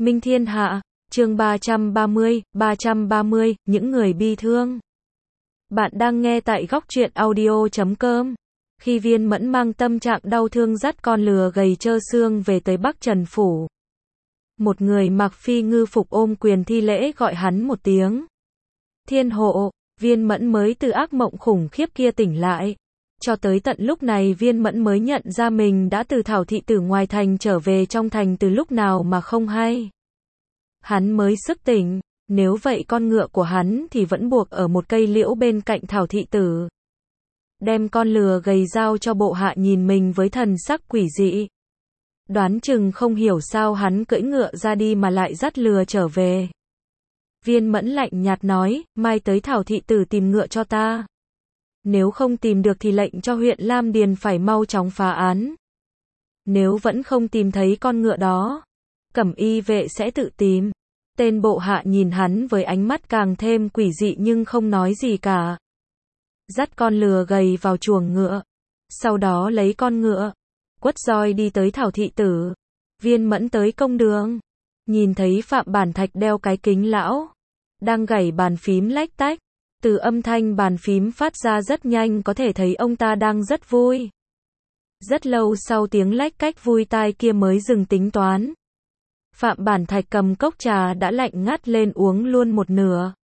Minh Thiên Hạ, chương 330, những người bi thương. Bạn đang nghe tại góc truyện audio.com. Khi Viên Mẫn mang tâm trạng đau thương dắt con lừa gầy trơ xương về tới Bắc Trần Phủ. Một người mặc phi ngư phục ôm quyền thi lễ gọi hắn một tiếng. Thiên hộ, Viên Mẫn mới từ ác mộng khủng khiếp kia tỉnh lại. Cho tới tận lúc này Viên Mẫn mới nhận ra mình đã từ Thảo thị tử ngoài thành trở về trong thành từ lúc nào mà không hay. Hắn mới sức tỉnh, nếu vậy con ngựa của hắn thì vẫn buộc ở một cây liễu bên cạnh Thảo thị tử. Đem con lừa gầy giao cho bộ hạ nhìn mình với thần sắc quỷ dị. Đoán chừng không hiểu sao hắn cưỡi ngựa ra đi mà lại dắt lừa trở về. Viên Mẫn lạnh nhạt nói, mai tới Thảo thị tử tìm ngựa cho ta. Nếu không tìm được thì lệnh cho huyện Lam Điền phải mau chóng phá án. Nếu vẫn không tìm thấy con ngựa đó, Cẩm Y vệ sẽ tự tìm. Tên bộ hạ nhìn hắn với ánh mắt càng thêm quỷ dị nhưng không nói gì cả. Dắt con lừa gầy vào chuồng ngựa. Sau đó lấy con ngựa, quất roi đi tới Thảo thị tử. Viên Mẫn tới công đường. Nhìn thấy Phạm Bản Thạch đeo cái kính lão. Đang gảy bàn phím lách tách. Từ âm thanh bàn phím phát ra rất nhanh có thể thấy ông ta đang rất vui. Rất lâu sau tiếng lách cách vui tai kia mới dừng tính toán. Phạm Bản Thạch cầm cốc trà đã lạnh ngắt lên uống luôn một nửa.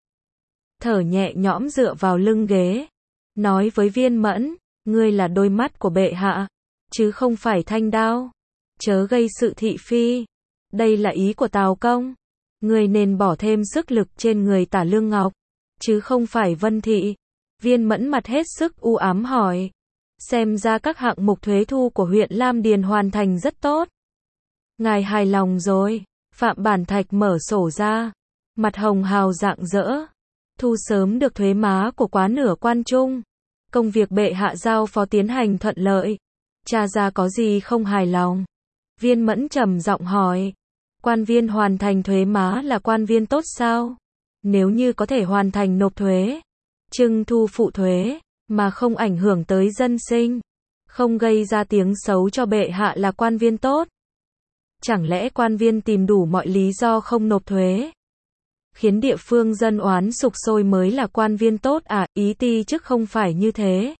Thở nhẹ nhõm dựa vào lưng ghế. Nói với Viên Mẫn, ngươi là đôi mắt của bệ hạ, chứ không phải thanh đao. Chớ gây sự thị phi. Đây là ý của Tào Công. Ngươi nên bỏ thêm sức lực trên người Tả Lương Ngọc, chứ không phải Vân Thị. Viên Mẫn mặt hết sức u ám hỏi. Xem ra các hạng mục thuế thu của huyện Lam Điền hoàn thành rất tốt. Ngài hài lòng rồi. Phạm Bản Thạch mở sổ ra. Mặt hồng hào rạng rỡ. Thu sớm được thuế má của quá nửa quan trung. Công việc bệ hạ giao phó tiến hành thuận lợi. Cha ra có gì không hài lòng? Viên Mẫn trầm giọng hỏi. Quan viên hoàn thành thuế má là quan viên tốt sao? Nếu như có thể hoàn thành nộp thuế, trưng thu phụ thuế, mà không ảnh hưởng tới dân sinh, không gây ra tiếng xấu cho bệ hạ là quan viên tốt. Chẳng lẽ quan viên tìm đủ mọi lý do không nộp thuế, khiến địa phương dân oán sục sôi mới là quan viên tốt à? Ý ti chức không phải như thế.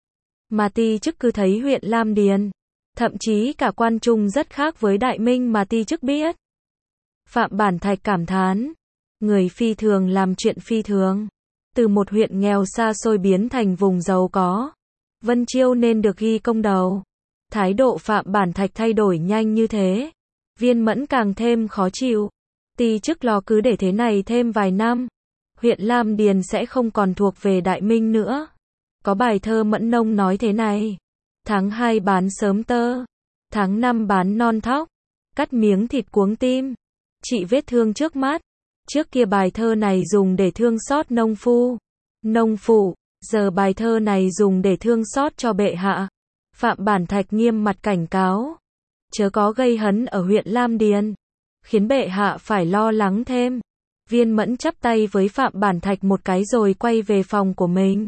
Mà ti chức cứ thấy huyện Lam Điền, thậm chí cả quan trung rất khác với Đại Minh mà ti chức biết. Phạm Bản Thạch cảm thán. Người phi thường làm chuyện phi thường. Từ một huyện nghèo xa xôi biến thành vùng giàu có. Vân Chiêu nên được ghi công đầu. Thái độ Phạm Bản Thạch thay đổi nhanh như thế. Viên Mẫn càng thêm khó chịu. Ti chức lo cứ để thế này thêm vài năm. Huyện Lam Điền sẽ không còn thuộc về Đại Minh nữa. Có bài thơ Mẫn Nông nói thế này. Tháng 2 bán sớm tơ. Tháng 5 bán non thóc. Cắt miếng thịt cuống tim. Trị vết thương trước mắt. Trước kia bài thơ này dùng để thương xót nông phu, nông phụ, giờ bài thơ này dùng để thương xót cho bệ hạ. Phạm Bản Thạch nghiêm mặt cảnh cáo. Chớ có gây hấn ở huyện Lam Điền, khiến bệ hạ phải lo lắng thêm. Viên Mẫn chắp tay với Phạm Bản Thạch một cái rồi quay về phòng của mình.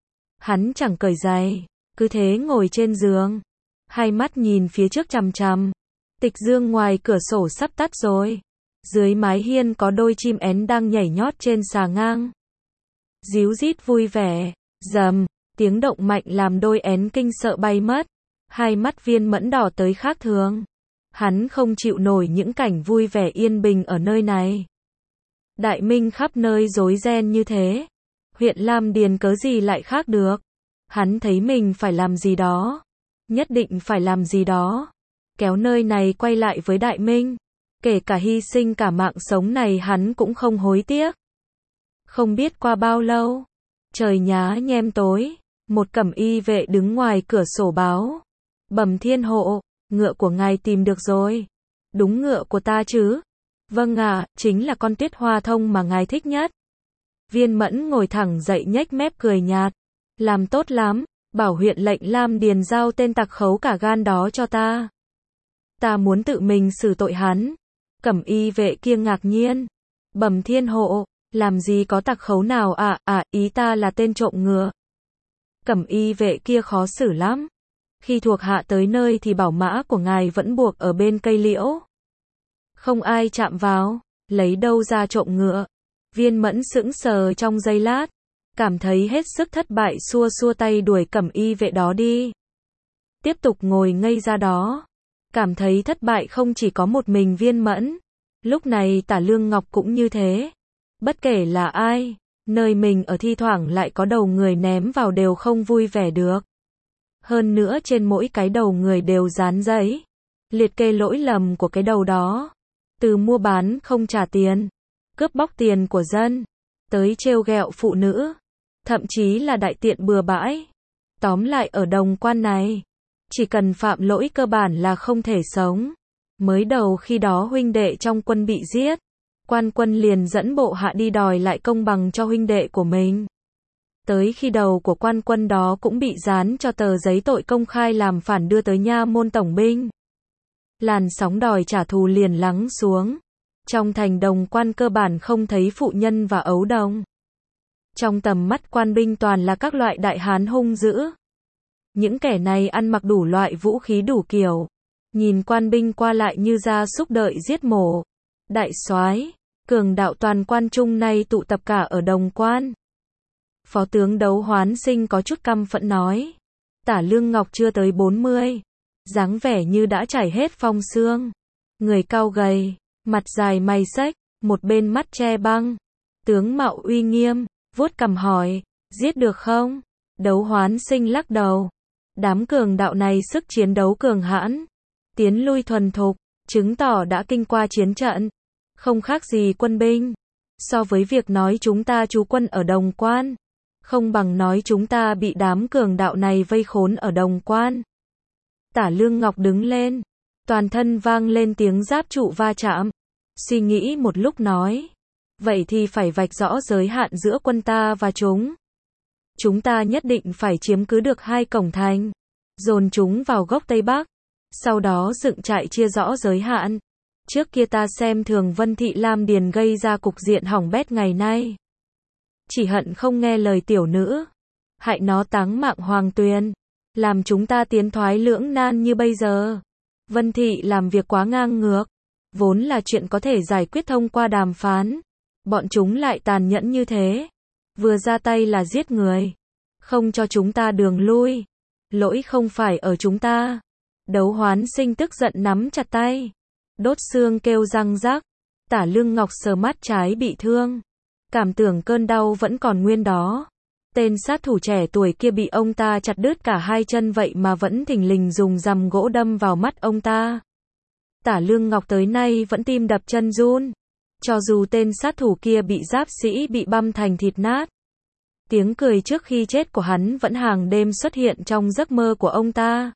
Hắn chẳng cởi giày, cứ thế ngồi trên giường. Hai mắt nhìn phía trước chằm chằm. Tịch dương ngoài cửa sổ sắp tắt rồi. Dưới mái hiên có đôi chim én đang nhảy nhót trên xà ngang. Ríu rít vui vẻ, rầm, tiếng động mạnh làm đôi én kinh sợ bay mất. Hai mắt Viên Mẫn đỏ tới khác thường. Hắn không chịu nổi những cảnh vui vẻ yên bình ở nơi này. Đại Minh khắp nơi rối ren như thế. Huyện Lam Điền cớ gì lại khác được. Hắn thấy mình phải làm gì đó. Nhất định phải làm gì đó. Kéo nơi này quay lại với Đại Minh. Kể cả hy sinh cả mạng sống này hắn cũng không hối tiếc. Không biết qua bao lâu, trời nhá nhem tối, một Cẩm Y vệ đứng ngoài cửa sổ báo. Bẩm thiên hộ, ngựa của ngài tìm được rồi. Đúng ngựa của ta chứ? Vâng ạ, chính là con Tuyết Hoa Thông mà ngài thích nhất. Viên Mẫn ngồi thẳng dậy nhếch mép cười nhạt. Làm tốt lắm, bảo huyện lệnh Lam Điền giao tên tặc khấu cả gan đó cho ta. Ta muốn tự mình xử tội hắn. Cẩm Y vệ kia ngạc nhiên. Bẩm thiên hộ, làm gì có tặc khấu nào ạ? Ý ta là tên trộm ngựa. Cẩm Y vệ kia khó xử lắm. Khi thuộc hạ tới nơi thì bảo mã của ngài vẫn buộc ở bên cây liễu. Không ai chạm vào, lấy đâu ra trộm ngựa. Viên Mẫn sững sờ trong giây lát, cảm thấy hết sức thất bại, xua xua tay đuổi Cẩm y vệ đó đi. Tiếp tục ngồi ngây ra đó, cảm thấy thất bại không chỉ có một mình Viên Mẫn. Lúc này Tả Lương Ngọc cũng như thế. Bất kể là ai, nơi mình ở thi thoảng lại có đầu người ném vào đều không vui vẻ được. Hơn nữa trên mỗi cái đầu người đều dán giấy liệt kê lỗi lầm của cái đầu đó. Từ mua bán không trả tiền, cướp bóc tiền của dân, tới trêu ghẹo phụ nữ, thậm chí là đại tiện bừa bãi. Tóm lại ở Đồng Quan này, chỉ cần phạm lỗi cơ bản là không thể sống. Mới đầu khi đó huynh đệ trong quân bị giết, quan quân liền dẫn bộ hạ đi đòi lại công bằng cho huynh đệ của mình. Tới khi đầu của quan quân đó cũng bị dán cho tờ giấy tội công khai làm phản đưa tới nha môn tổng binh. Làn sóng đòi trả thù liền lắng xuống. Trong thành Đồng Quan cơ bản không thấy phụ nhân và ấu đồng. Trong tầm mắt quan binh toàn là các loại đại hán hung dữ. Những kẻ này ăn mặc đủ loại vũ khí đủ kiểu. Nhìn quan binh qua lại như gia súc đợi giết mổ. Đại soái, cường đạo toàn quan trung nay tụ tập cả ở Đồng Quan. Phó tướng Đấu Hoán Sinh có chút căm phẫn nói. Tả Lương Ngọc chưa tới 40. Dáng vẻ như đã trải hết phong xương. Người cao gầy, mặt dài mày xếch, một bên mắt che băng. Tướng mạo uy nghiêm, vuốt cằm hỏi, giết được không? Đấu Hoán Sinh lắc đầu. Đám cường đạo này sức chiến đấu cường hãn, tiến lui thuần thục, chứng tỏ đã kinh qua chiến trận. Không khác gì quân binh. So với việc nói chúng ta trú quân ở Đồng Quan, không bằng nói chúng ta bị đám cường đạo này vây khốn ở Đồng Quan. Tả Lương Ngọc đứng lên, toàn thân vang lên tiếng giáp trụ va chạm. Suy nghĩ một lúc nói, vậy thì phải vạch rõ giới hạn giữa quân ta và chúng. Chúng ta nhất định phải chiếm cứ được 2 cổng thành, dồn chúng vào góc Tây Bắc, sau đó dựng trại chia rõ giới hạn. Trước kia ta xem thường Vân Thị Lam Điền gây ra cục diện hỏng bét ngày nay. Chỉ hận không nghe lời tiểu nữ, hại nó táng mạng Hoàng Tuyền, làm chúng ta tiến thoái lưỡng nan như bây giờ. Vân Thị làm việc quá ngang ngược, vốn là chuyện có thể giải quyết thông qua đàm phán. Bọn chúng lại tàn nhẫn như thế, vừa ra tay là giết người, không cho chúng ta đường lui. Lỗi không phải ở chúng ta. Đấu Hoán Sinh tức giận nắm chặt tay, đốt xương kêu răng rắc. Tả Lương Ngọc sờ mắt trái bị thương, cảm tưởng cơn đau vẫn còn nguyên đó. Tên sát thủ trẻ tuổi kia bị ông ta chặt đứt cả 2 chân vậy mà vẫn thình lình dùng rằm gỗ đâm vào mắt ông ta. Tả Lương Ngọc tới nay vẫn tim đập chân run. Cho dù tên sát thủ kia bị giáp sĩ bị băm thành thịt nát, tiếng cười trước khi chết của hắn vẫn hàng đêm xuất hiện trong giấc mơ của ông ta.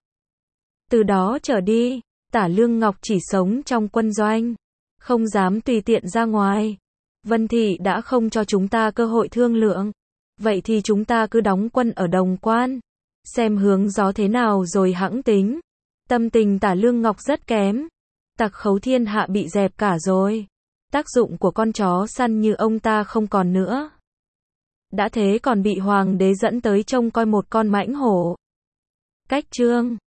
Từ đó trở đi, Tả Lương Ngọc chỉ sống trong quân doanh, không dám tùy tiện ra ngoài. Vân Thị đã không cho chúng ta cơ hội thương lượng. Vậy thì chúng ta cứ đóng quân ở Đồng Quan, xem hướng gió thế nào rồi hẵng tính. Tâm tình Tả Lương Ngọc rất kém. Tặc khấu thiên hạ bị dẹp cả rồi. Tác dụng của con chó săn như ông ta không còn nữa. Đã thế còn bị hoàng đế dẫn tới trông coi một con mãnh hổ. Cách chương